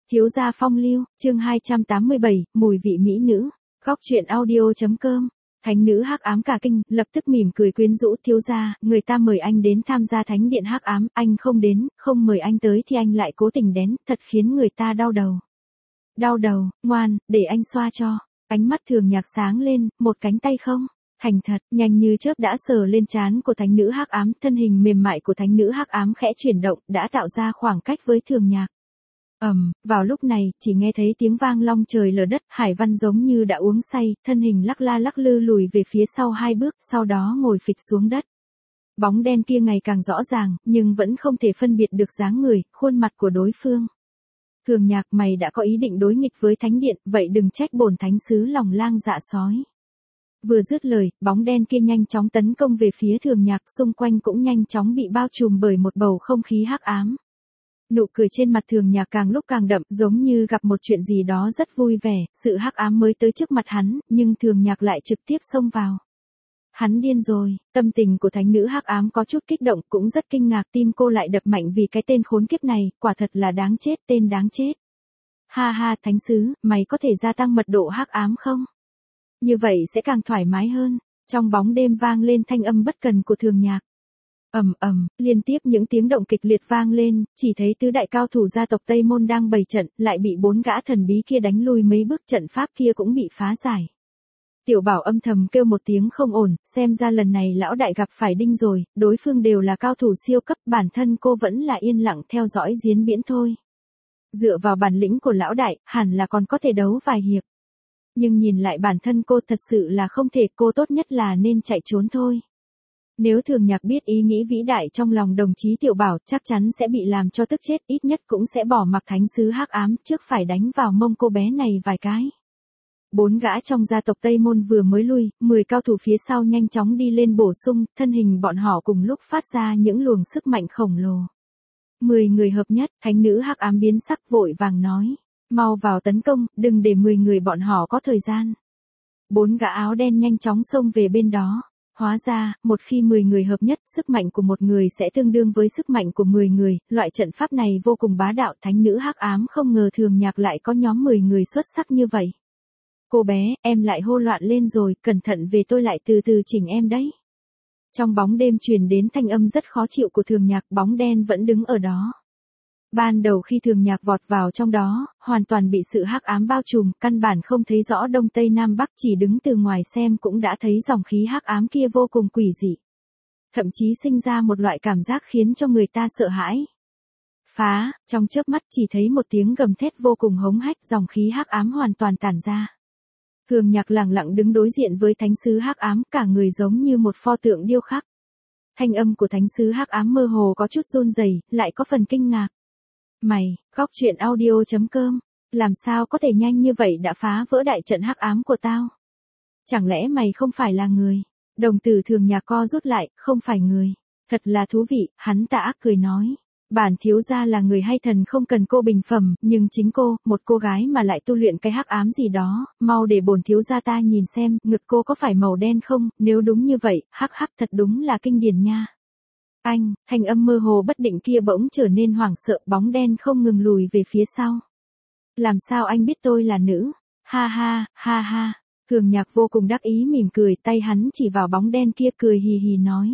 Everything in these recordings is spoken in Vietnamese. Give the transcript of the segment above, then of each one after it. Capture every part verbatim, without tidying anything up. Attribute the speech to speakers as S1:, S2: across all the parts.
S1: Thiếu gia phong lưu, chương hai trăm tám mươi bảy, mùi vị mỹ nữ. Góc truyện audio.com. Thánh nữ hắc ám cả kinh, lập tức mỉm cười quyến rũ, thiếu gia, người ta mời anh đến tham gia thánh điện hắc ám, anh không đến, không mời anh tới thì anh lại cố tình đến, thật khiến người ta đau đầu. Đau đầu, ngoan, để anh xoa cho. Ánh mắt Thường Nhạc sáng lên, một cánh tay không. Thành thật, nhanh như chớp đã sờ lên trán của thánh nữ hắc ám, thân hình mềm mại của thánh nữ hắc ám khẽ chuyển động, đã tạo ra khoảng cách với Thường Nhạc. Ầm, um, vào lúc này, chỉ nghe thấy tiếng vang long trời lở đất, Hải Văn giống như đã uống say, thân hình lắc la lắc lư lùi về phía sau hai bước, sau đó ngồi phịch xuống đất. Bóng đen kia ngày càng rõ ràng, nhưng vẫn không thể phân biệt được dáng người, khuôn mặt của đối phương. Thường Nhạc, mày đã có ý định đối nghịch với thánh điện, vậy đừng trách bổn thánh sứ lòng lang dạ sói. Vừa dứt lời, bóng đen kia nhanh chóng tấn công về phía Thường Nhạc, xung quanh cũng nhanh chóng bị bao trùm bởi một bầu không khí hắc ám. Nụ cười trên mặt Thường Nhạc càng lúc càng đậm, giống như gặp một chuyện gì đó rất vui vẻ, sự hắc ám mới tới trước mặt hắn, nhưng Thường Nhạc lại trực tiếp xông vào. Hắn điên rồi, tâm tình của thánh nữ hắc ám có chút kích động, cũng rất kinh ngạc, tim cô lại đập mạnh vì cái tên khốn kiếp này, quả thật là đáng chết, tên đáng chết. Ha ha, thánh sứ, mày có thể gia tăng mật độ hắc ám không? Như vậy sẽ càng thoải mái hơn. Trong bóng đêm vang lên thanh âm bất cần của Thường Nhạc. Ầm ầm, liên tiếp những tiếng động kịch liệt vang lên, chỉ thấy tứ đại cao thủ gia tộc Tây Môn đang bày trận, lại bị bốn gã thần bí kia đánh lui mấy bước, trận pháp kia cũng bị phá giải. Tiểu Bảo âm thầm kêu một tiếng không ổn, xem ra lần này lão đại gặp phải đinh rồi, đối phương đều là cao thủ siêu cấp, bản thân cô vẫn là yên lặng theo dõi diễn biến thôi. Dựa vào bản lĩnh của lão đại, hẳn là còn có thể đấu vài hiệp. Nhưng nhìn lại bản thân cô thật sự là không thể, cô tốt nhất là nên chạy trốn thôi. Nếu Thường Nhạc biết ý nghĩ vĩ đại trong lòng đồng chí Tiểu Bảo, chắc chắn sẽ bị làm cho tức chết, ít nhất cũng sẽ bỏ mặc thánh sứ hắc ám, trước phải đánh vào mông cô bé này vài cái. Bốn gã trong gia tộc Tây Môn vừa mới lui, mười cao thủ phía sau nhanh chóng đi lên bổ sung, thân hình bọn họ cùng lúc phát ra những luồng sức mạnh khổng lồ. Mười người hợp nhất, thánh nữ hắc ám biến sắc vội vàng nói. Mau vào tấn công, đừng để mười người bọn họ có thời gian. Bốn gã áo đen nhanh chóng xông về bên đó. Hóa ra, một khi mười người hợp nhất, sức mạnh của một người sẽ tương đương với sức mạnh của mười người, loại trận pháp này vô cùng bá đạo, thánh nữ hắc ám không ngờ Thường Nhạc lại có nhóm mười người xuất sắc như vậy. Cô bé, em lại hô loạn lên rồi, cẩn thận về tôi lại từ từ chỉnh em đấy. Trong bóng đêm truyền đến thanh âm rất khó chịu của Thường Nhạc, bóng đen vẫn đứng ở đó. Ban đầu khi Thường Nhạc vọt vào trong đó, hoàn toàn bị sự hắc ám bao trùm, căn bản không thấy rõ đông tây nam bắc, chỉ đứng từ ngoài xem cũng đã thấy dòng khí hắc ám kia vô cùng quỷ dị. Thậm chí sinh ra một loại cảm giác khiến cho người ta sợ hãi. Phá, trong chớp mắt chỉ thấy một tiếng gầm thét vô cùng hống hách, dòng khí hắc ám hoàn toàn tản ra. Thường Nhạc lặng lặng đứng đối diện với thánh sứ hắc ám, cả người giống như một pho tượng điêu khắc. Thanh âm của thánh sứ hắc ám mơ hồ có chút run rẩy, lại có phần kinh ngạc. Mày, góc truyện audio.com, làm sao có thể nhanh như vậy đã phá vỡ đại trận hắc ám của tao? Chẳng lẽ mày không phải là người? Đồng tử Thường Nhạc co rút lại, không phải người. Thật là thú vị, hắn ta ác cười nói. Bản thiếu gia là người hay thần không cần cô bình phẩm, nhưng chính cô, một cô gái mà lại tu luyện cái hắc ám gì đó, mau để bổn thiếu gia ta nhìn xem, ngực cô có phải màu đen không, nếu đúng như vậy, hắc hắc thật đúng là kinh điển nha. Anh, thanh âm mơ hồ bất định kia bỗng trở nên hoảng sợ, bóng đen không ngừng lùi về phía sau. Làm sao anh biết tôi là nữ? Ha ha, ha ha. Thường Nhạc vô cùng đắc ý mỉm cười, tay hắn chỉ vào bóng đen kia cười hì hì nói.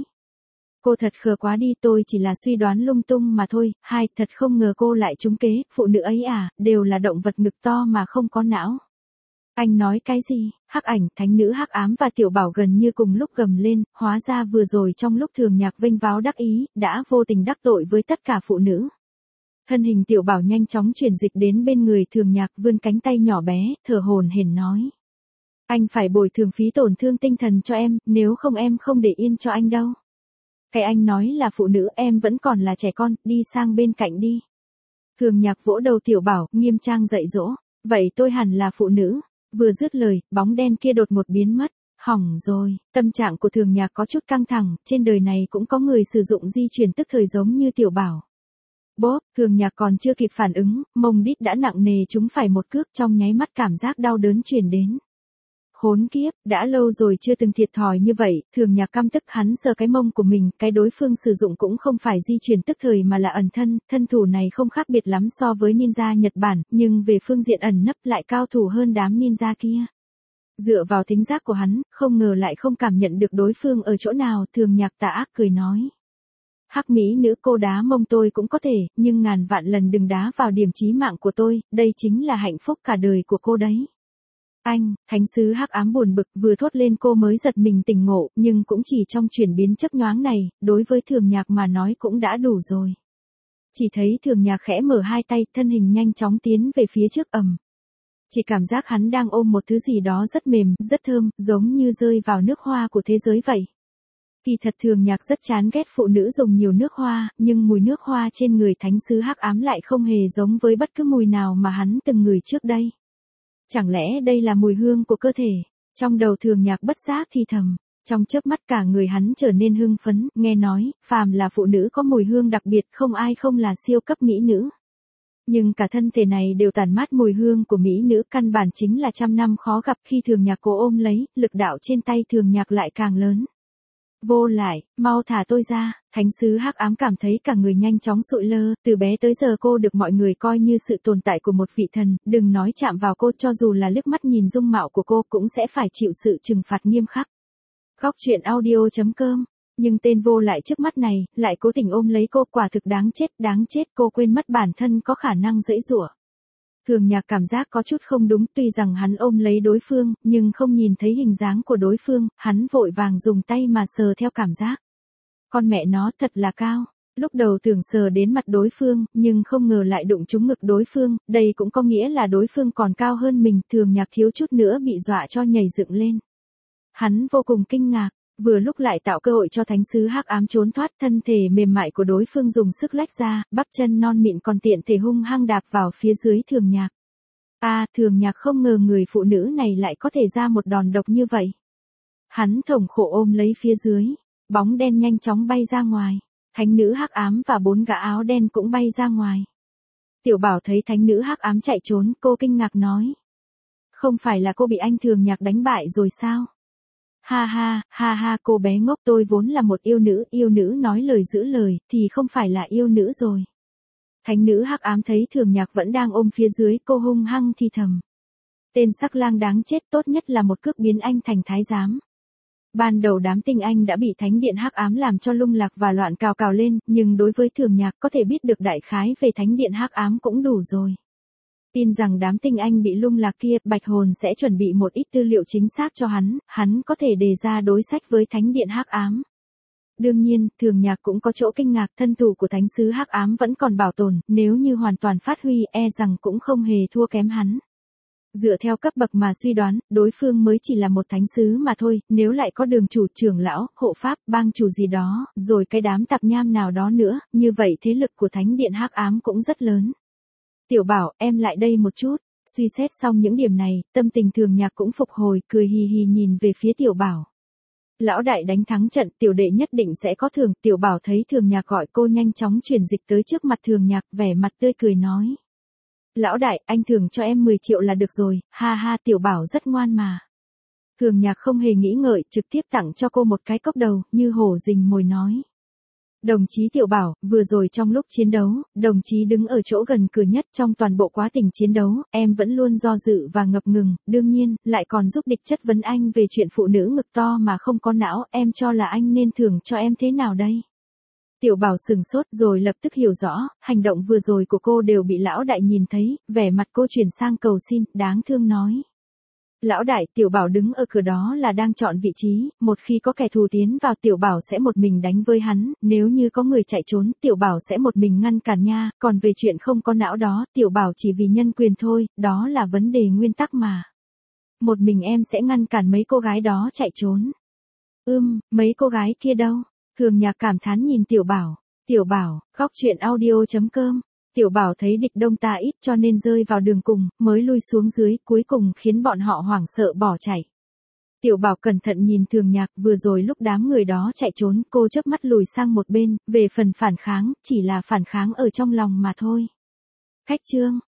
S1: Cô thật khờ quá đi, tôi chỉ là suy đoán lung tung mà thôi. Hai, thật không ngờ cô lại trúng kế, phụ nữ ấy à, đều là động vật ngực to mà không có não. Anh nói cái gì? Hắc ảnh, thánh nữ hắc ám và Tiểu Bảo gần như cùng lúc gầm lên, hóa ra vừa rồi trong lúc Thường Nhạc vênh váo đắc ý, đã vô tình đắc tội với tất cả phụ nữ. Thân hình Tiểu Bảo nhanh chóng chuyển dịch đến bên người Thường Nhạc, vươn cánh tay nhỏ bé, thở hổn hển nói. Anh phải bồi thường phí tổn thương tinh thần cho em, nếu không em không để yên cho anh đâu. Cái anh nói là phụ nữ, em vẫn còn là trẻ con, đi sang bên cạnh đi. Thường Nhạc vỗ đầu Tiểu Bảo, nghiêm trang dạy dỗ. Vậy tôi hẳn là phụ nữ. Vừa dứt lời, bóng đen kia đột ngột biến mất. Hỏng rồi, tâm trạng của Thường Nhạc có chút căng thẳng, trên đời này cũng có người sử dụng di chuyển tức thời giống như Tiểu Bảo. Bốp, Thường Nhạc còn chưa kịp phản ứng, mông đít đã nặng nề trúng phải một cước, trong nháy mắt cảm giác đau đớn truyền đến. Khốn kiếp, đã lâu rồi chưa từng thiệt thòi như vậy, Thường Nhạc căm tức hắn sờ cái mông của mình, cái đối phương sử dụng cũng không phải di chuyển tức thời mà là ẩn thân, thân thủ này không khác biệt lắm so với ninja Nhật Bản, nhưng về phương diện ẩn nấp lại cao thủ hơn đám ninja kia. Dựa vào thính giác của hắn, không ngờ lại không cảm nhận được đối phương ở chỗ nào, Thường Nhạc tà ác cười nói. Hắc mỹ nữ cô đá mông tôi cũng có thể, nhưng ngàn vạn lần đừng đá vào điểm chí mạng của tôi, đây chính là hạnh phúc cả đời của cô đấy. Anh, thánh sứ hắc ám buồn bực vừa thốt lên cô mới giật mình tỉnh ngộ, nhưng cũng chỉ trong chuyển biến chớp nhoáng này, đối với Thường Nhạc mà nói cũng đã đủ rồi. Chỉ thấy Thường Nhạc khẽ mở hai tay, thân hình nhanh chóng tiến về phía trước ầm. Chỉ cảm giác hắn đang ôm một thứ gì đó rất mềm, rất thơm, giống như rơi vào nước hoa của thế giới vậy. Kỳ thật Thường Nhạc rất chán ghét phụ nữ dùng nhiều nước hoa, nhưng mùi nước hoa trên người thánh sứ hắc ám lại không hề giống với bất cứ mùi nào mà hắn từng ngửi trước đây. Chẳng lẽ đây là mùi hương của cơ thể? Trong đầu Thường Nhạc bất giác thì thầm, trong chớp mắt cả người hắn trở nên hưng phấn, nghe nói, phàm là phụ nữ có mùi hương đặc biệt không ai không là siêu cấp mỹ nữ. Nhưng cả thân thể này đều tản mát mùi hương của mỹ nữ, căn bản chính là trăm năm khó gặp. Khi Thường Nhạc cố ôm lấy, lực đạo trên tay Thường Nhạc lại càng lớn. Vô lại, mau thả tôi ra, thánh sứ hắc ám cảm thấy cả người nhanh chóng sụi lơ, từ bé tới giờ cô được mọi người coi như sự tồn tại của một vị thần, đừng nói chạm vào cô, cho dù là liếc mắt nhìn dung mạo của cô cũng sẽ phải chịu sự trừng phạt nghiêm khắc. Góc truyện audio chấm com. Nhưng tên vô lại trước mắt này, lại cố tình ôm lấy cô, quả thực đáng chết, đáng chết, cô quên mất bản thân có khả năng giãy giụa. Thường Nhạc cảm giác có chút không đúng, tuy rằng hắn ôm lấy đối phương, nhưng không nhìn thấy hình dáng của đối phương, hắn vội vàng dùng tay mà sờ theo cảm giác. Con mẹ nó thật là cao. Lúc đầu tưởng sờ đến mặt đối phương, nhưng không ngờ lại đụng trúng ngực đối phương, đây cũng có nghĩa là đối phương còn cao hơn mình, Thường Nhạc thiếu chút nữa bị dọa cho nhảy dựng lên. Hắn vô cùng kinh ngạc. Vừa lúc lại tạo cơ hội cho thánh sứ hắc ám trốn thoát, thân thể mềm mại của đối phương dùng sức lách ra, bắp chân non mịn còn tiện thể hung hăng đạp vào phía dưới Thường Nhạc. A, à, Thường Nhạc không ngờ người phụ nữ này lại có thể ra một đòn độc như vậy. Hắn thống khổ ôm lấy phía dưới, bóng đen nhanh chóng bay ra ngoài, thánh nữ hắc ám và bốn gã áo đen cũng bay ra ngoài. Tiểu Bảo thấy thánh nữ hắc ám chạy trốn, cô kinh ngạc nói: "Không phải là cô bị anh Thường Nhạc đánh bại rồi sao?" Ha ha, ha ha, cô bé ngốc, tôi vốn là một yêu nữ, yêu nữ nói lời giữ lời, thì không phải là yêu nữ rồi. Thánh nữ hắc ám thấy Thường Nhạc vẫn đang ôm phía dưới, cô hung hăng thì thầm: "Tên sắc lang đáng chết, tốt nhất là một cước biến anh thành thái giám." Ban đầu đám tinh anh đã bị thánh điện hắc ám làm cho lung lạc và loạn cào cào lên, nhưng đối với Thường Nhạc có thể biết được đại khái về thánh điện hắc ám cũng đủ rồi. Tin rằng đám tinh anh bị lung lạc kia, Bạch Hồn sẽ chuẩn bị một ít tư liệu chính xác cho hắn, hắn có thể đề ra đối sách với thánh điện hắc ám. Đương nhiên, Thường Nhạc cũng có chỗ kinh ngạc, thân thủ của thánh sứ hắc ám vẫn còn bảo tồn, nếu như hoàn toàn phát huy, e rằng cũng không hề thua kém hắn. Dựa theo cấp bậc mà suy đoán, đối phương mới chỉ là một thánh sứ mà thôi, nếu lại có đường chủ, trưởng lão, hộ pháp, bang chủ gì đó, rồi cái đám tạp nham nào đó nữa, như vậy thế lực của thánh điện hắc ám cũng rất lớn. Tiểu Bảo, em lại đây một chút. Suy xét xong những điểm này, tâm tình Thường Nhạc cũng phục hồi, cười hì hì nhìn về phía Tiểu Bảo. Lão đại đánh thắng trận, tiểu đệ nhất định sẽ có thưởng. Tiểu Bảo thấy Thường Nhạc gọi cô, nhanh chóng chuyển dịch tới trước mặt Thường Nhạc, vẻ mặt tươi cười nói: "Lão đại, anh thưởng cho em mười triệu là được rồi." Ha ha, Tiểu Bảo rất ngoan mà. Thường Nhạc không hề nghĩ ngợi, trực tiếp tặng cho cô một cái cốc đầu, như hổ rình mồi nói: "Đồng chí Tiểu Bảo, vừa rồi trong lúc chiến đấu, đồng chí đứng ở chỗ gần cửa nhất, trong toàn bộ quá trình chiến đấu, em vẫn luôn do dự và ngập ngừng, đương nhiên, lại còn giúp địch chất vấn anh về chuyện phụ nữ ngực to mà không có não, em cho là anh nên thưởng cho em thế nào đây?" Tiểu Bảo sừng sốt rồi lập tức hiểu rõ, hành động vừa rồi của cô đều bị lão đại nhìn thấy, vẻ mặt cô chuyển sang cầu xin, đáng thương nói: "Lão đại, Tiểu Bảo đứng ở cửa đó là đang chọn vị trí, một khi có kẻ thù tiến vào, Tiểu Bảo sẽ một mình đánh với hắn, nếu như có người chạy trốn, Tiểu Bảo sẽ một mình ngăn cản nha, còn về chuyện không có não đó, Tiểu Bảo chỉ vì nhân quyền thôi, đó là vấn đề nguyên tắc mà. Một mình em sẽ ngăn cản mấy cô gái đó chạy trốn." "Ưm, mấy cô gái kia đâu?" Thường Nhạc cảm thán nhìn Tiểu Bảo. Tiểu Bảo, góc truyện audio chấm com. Tiểu Bảo thấy địch đông ta ít cho nên rơi vào đường cùng, mới lui xuống dưới, cuối cùng khiến bọn họ hoảng sợ bỏ chạy. Tiểu Bảo cẩn thận nhìn Thường Nhạc, vừa rồi lúc đám người đó chạy trốn, cô chớp mắt lùi sang một bên, về phần phản kháng, chỉ là phản kháng ở trong lòng mà thôi. Khách chương.